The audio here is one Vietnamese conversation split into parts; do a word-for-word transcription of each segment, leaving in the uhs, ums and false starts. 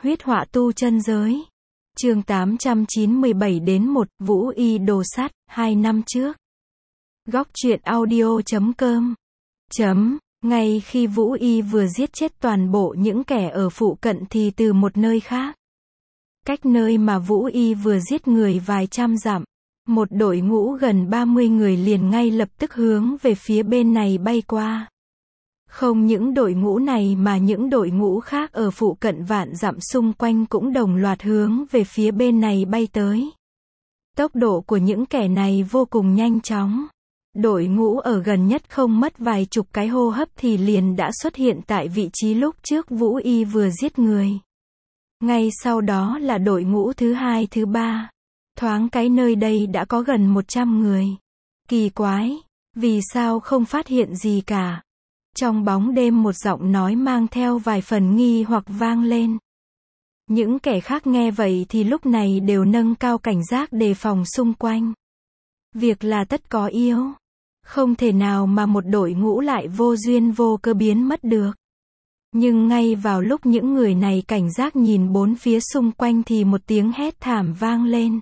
Huyết họa tu chân giới. Chương tám trăm chín mươi bảy đến một, Vũ Y đồ sát, hai năm trước. Góc truyện audio chấm com. Chấm, ngay khi Vũ Y vừa giết chết toàn bộ những kẻ ở phụ cận thì từ một nơi khác. Cách nơi mà Vũ Y vừa giết người vài trăm dặm, một đội ngũ gần ba mươi người liền ngay lập tức hướng về phía bên này bay qua. Không những đội ngũ này mà những đội ngũ khác ở phụ cận vạn dặm xung quanh cũng đồng loạt hướng về phía bên này bay tới. Tốc độ của những kẻ này vô cùng nhanh chóng. Đội ngũ ở gần nhất không mất vài chục cái hô hấp thì liền đã xuất hiện tại vị trí lúc trước Vũ Y vừa giết người. Ngay sau đó là đội ngũ thứ hai thứ ba. Thoáng cái nơi đây đã có gần một trăm người. Kỳ quái, vì sao không phát hiện gì cả? Trong bóng đêm một giọng nói mang theo vài phần nghi hoặc vang lên. Những kẻ khác nghe vậy thì lúc này đều nâng cao cảnh giác đề phòng xung quanh. Việc là tất có yếu. Không thể nào mà một đội ngũ lại vô duyên vô cớ biến mất được. Nhưng ngay vào lúc những người này cảnh giác nhìn bốn phía xung quanh thì một tiếng hét thảm vang lên.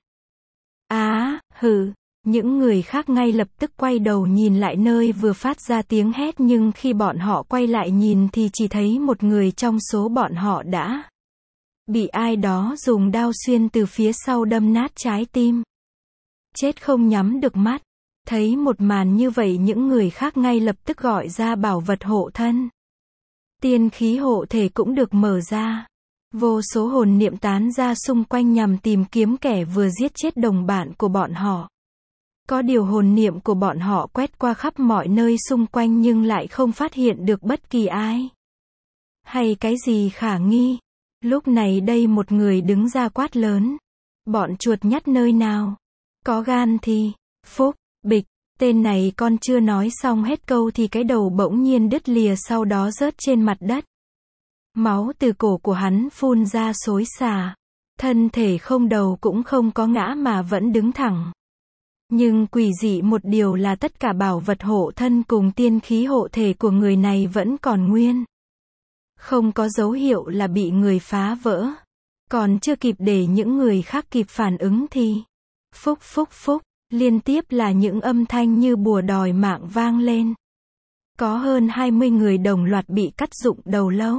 Á, hừ. Những người khác ngay lập tức quay đầu nhìn lại nơi vừa phát ra tiếng hét, nhưng khi bọn họ quay lại nhìn thì chỉ thấy một người trong số bọn họ đã bị ai đó dùng đao xuyên từ phía sau đâm nát trái tim. Chết không nhắm được mắt. Thấy một màn như vậy những người khác ngay lập tức gọi ra bảo vật hộ thân. Tiên khí hộ thể cũng được mở ra. Vô số hồn niệm tán ra xung quanh nhằm tìm kiếm kẻ vừa giết chết đồng bạn của bọn họ. Có điều hồn niệm của bọn họ quét qua khắp mọi nơi xung quanh nhưng lại không phát hiện được bất kỳ ai hay cái gì khả nghi. Lúc này đây một người đứng ra quát lớn. Bọn chuột nhắt nơi nào? Có gan thì, phúc, bịch, tên này con chưa nói xong hết câu thì cái đầu bỗng nhiên đứt lìa sau đó rớt trên mặt đất. Máu từ cổ của hắn phun ra xối xả. Thân thể không đầu cũng không có ngã mà vẫn đứng thẳng. Nhưng quỷ dị một điều là tất cả bảo vật hộ thân cùng tiên khí hộ thể của người này vẫn còn nguyên. Không có dấu hiệu là bị người phá vỡ. Còn chưa kịp để những người khác kịp phản ứng thì phúc phúc phúc, liên tiếp là những âm thanh như bùa đòi mạng vang lên. Có hơn hai mươi người đồng loạt bị cắt rụng đầu lâu.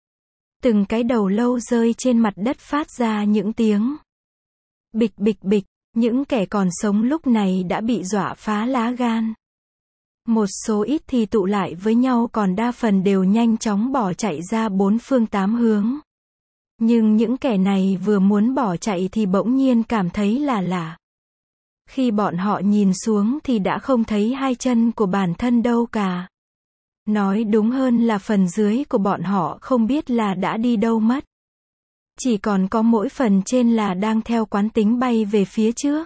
Từng cái đầu lâu rơi trên mặt đất phát ra những tiếng bịch bịch bịch. Những kẻ còn sống lúc này đã bị dọa phá lá gan. Một số ít thì tụ lại với nhau, còn đa phần đều nhanh chóng bỏ chạy ra bốn phương tám hướng. Nhưng những kẻ này vừa muốn bỏ chạy thì bỗng nhiên cảm thấy là lạ. Khi bọn họ nhìn xuống thì đã không thấy hai chân của bản thân đâu cả. Nói đúng hơn là phần dưới của bọn họ không biết là đã đi đâu mất. Chỉ còn có mỗi phần trên là đang theo quán tính bay về phía trước.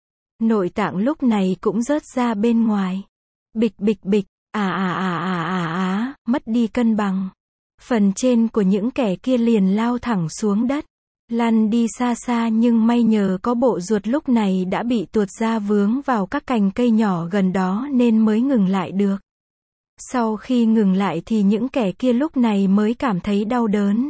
Nội tạng lúc này cũng rớt ra bên ngoài. Bịch bịch bịch, à à à à à à, mất đi cân bằng. Phần trên của những kẻ kia liền lao thẳng xuống đất. Lăn đi xa xa, nhưng may nhờ có bộ ruột lúc này đã bị tuột ra vướng vào các cành cây nhỏ gần đó nên mới ngừng lại được. Sau khi ngừng lại thì những kẻ kia lúc này mới cảm thấy đau đớn.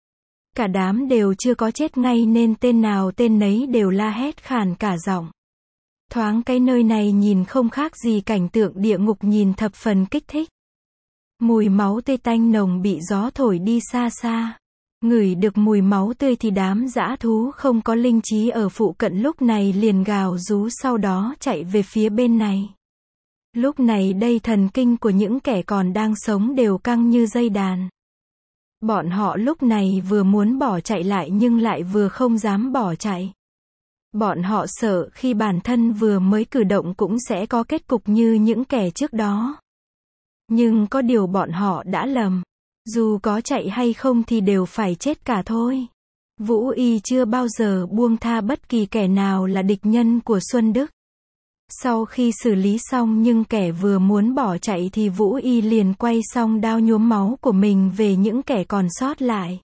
Cả đám đều chưa có chết ngay nên tên nào tên nấy đều la hét khàn cả giọng. Thoáng cái nơi này nhìn không khác gì cảnh tượng địa ngục, nhìn thập phần kích thích. Mùi máu tươi tanh nồng bị gió thổi đi xa xa. Ngửi được mùi máu tươi thì đám dã thú không có linh trí ở phụ cận lúc này liền gào rú, sau đó chạy về phía bên này. Lúc này đây thần kinh của những kẻ còn đang sống đều căng như dây đàn. Bọn họ lúc này vừa muốn bỏ chạy lại nhưng lại vừa không dám bỏ chạy. Bọn họ sợ khi bản thân vừa mới cử động cũng sẽ có kết cục như những kẻ trước đó. Nhưng có điều bọn họ đã lầm. Dù có chạy hay không thì đều phải chết cả thôi. Vũ Y chưa bao giờ buông tha bất kỳ kẻ nào là địch nhân của Xuân Đức. Sau khi xử lý xong nhưng kẻ vừa muốn bỏ chạy thì Vũ Y liền quay xong đao nhuốm máu của mình về những kẻ còn sót lại.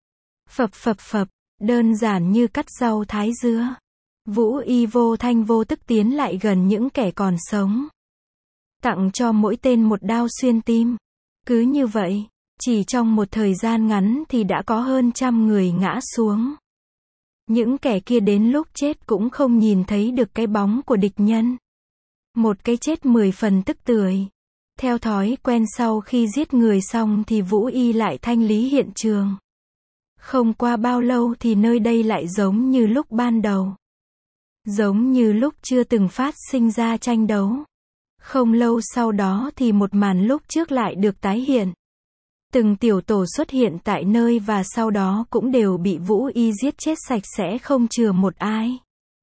Phập phập phập, đơn giản như cắt rau thái dưa. Vũ Y vô thanh vô tức tiến lại gần những kẻ còn sống. Tặng cho mỗi tên một đao xuyên tim. Cứ như vậy, Chỉ trong một thời gian ngắn thì đã có hơn trăm người ngã xuống. Những kẻ kia đến lúc chết cũng không nhìn thấy được cái bóng của địch nhân. Một cái chết mười phần tức tưởi. Theo thói quen sau khi giết người xong thì Vũ Y lại thanh lý hiện trường. Không qua bao lâu thì nơi đây lại giống như lúc ban đầu. Giống như lúc chưa từng phát sinh ra tranh đấu. Không lâu sau đó thì một màn lúc trước lại được tái hiện. Từng tiểu tổ xuất hiện tại nơi và sau đó cũng đều bị Vũ Y giết chết sạch sẽ không chừa một ai.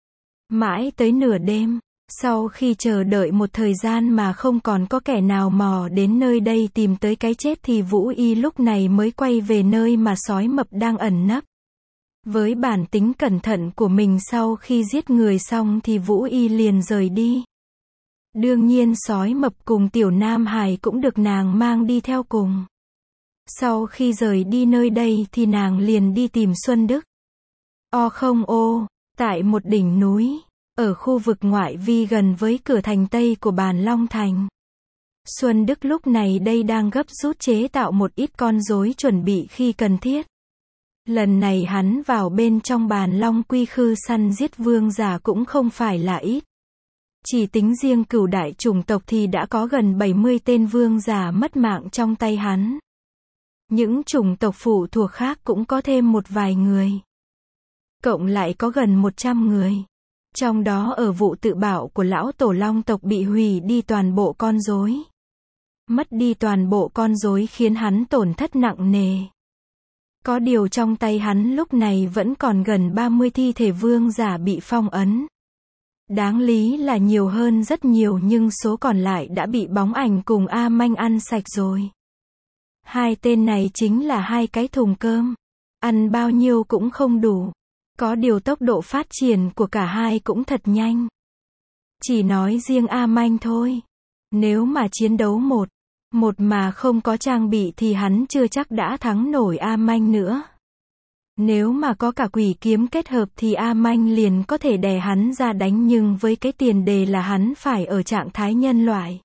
Mãi tới nửa đêm, sau khi chờ đợi một thời gian mà không còn có kẻ nào mò đến nơi đây tìm tới cái chết thì Vũ Y lúc này mới quay về nơi mà sói mập đang ẩn nấp. Với bản tính cẩn thận của mình sau khi giết người xong thì Vũ Y liền rời đi. Đương nhiên sói mập cùng tiểu Nam Hải cũng được nàng mang đi theo cùng. Sau khi rời đi nơi đây thì nàng liền đi tìm Xuân Đức. O không ô, tại một đỉnh núi, ở khu vực ngoại vi gần với cửa thành Tây của Bàn Long Thành. Xuân Đức lúc này đây đang gấp rút chế tạo một ít con rối chuẩn bị khi cần thiết. Lần này hắn vào bên trong Bàn Long Quy Khư săn giết vương giả cũng không phải là ít. Chỉ tính riêng cửu đại chủng tộc thì đã có gần bảy mươi tên vương giả mất mạng trong tay hắn. Những chủng tộc phụ thuộc khác cũng có thêm một vài người. Cộng lại có gần một trăm người. Trong đó ở vụ tự bạo của lão tổ long tộc bị hủy đi toàn bộ con rối. Mất đi toàn bộ con rối khiến hắn tổn thất nặng nề. Có điều trong tay hắn lúc này vẫn còn gần ba mươi thi thể vương giả bị phong ấn. Đáng lý là nhiều hơn rất nhiều nhưng số còn lại đã bị bóng ảnh cùng A Manh ăn sạch rồi. Hai tên này chính là hai cái thùng cơm. Ăn bao nhiêu cũng không đủ. Có điều tốc độ phát triển của cả hai cũng thật nhanh. Chỉ nói riêng A Manh thôi. Nếu mà chiến đấu một, một mà không có trang bị thì hắn chưa chắc đã thắng nổi A Manh nữa. Nếu mà có cả quỷ kiếm kết hợp thì A Manh liền có thể đè hắn ra đánh nhưng với cái tiền đề là hắn phải ở trạng thái nhân loại.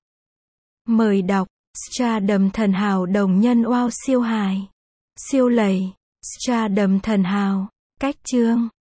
Mời đọc Stardom thần hào đồng nhân wow siêu hài. Siêu lầy. Stardom thần hào. Cách chương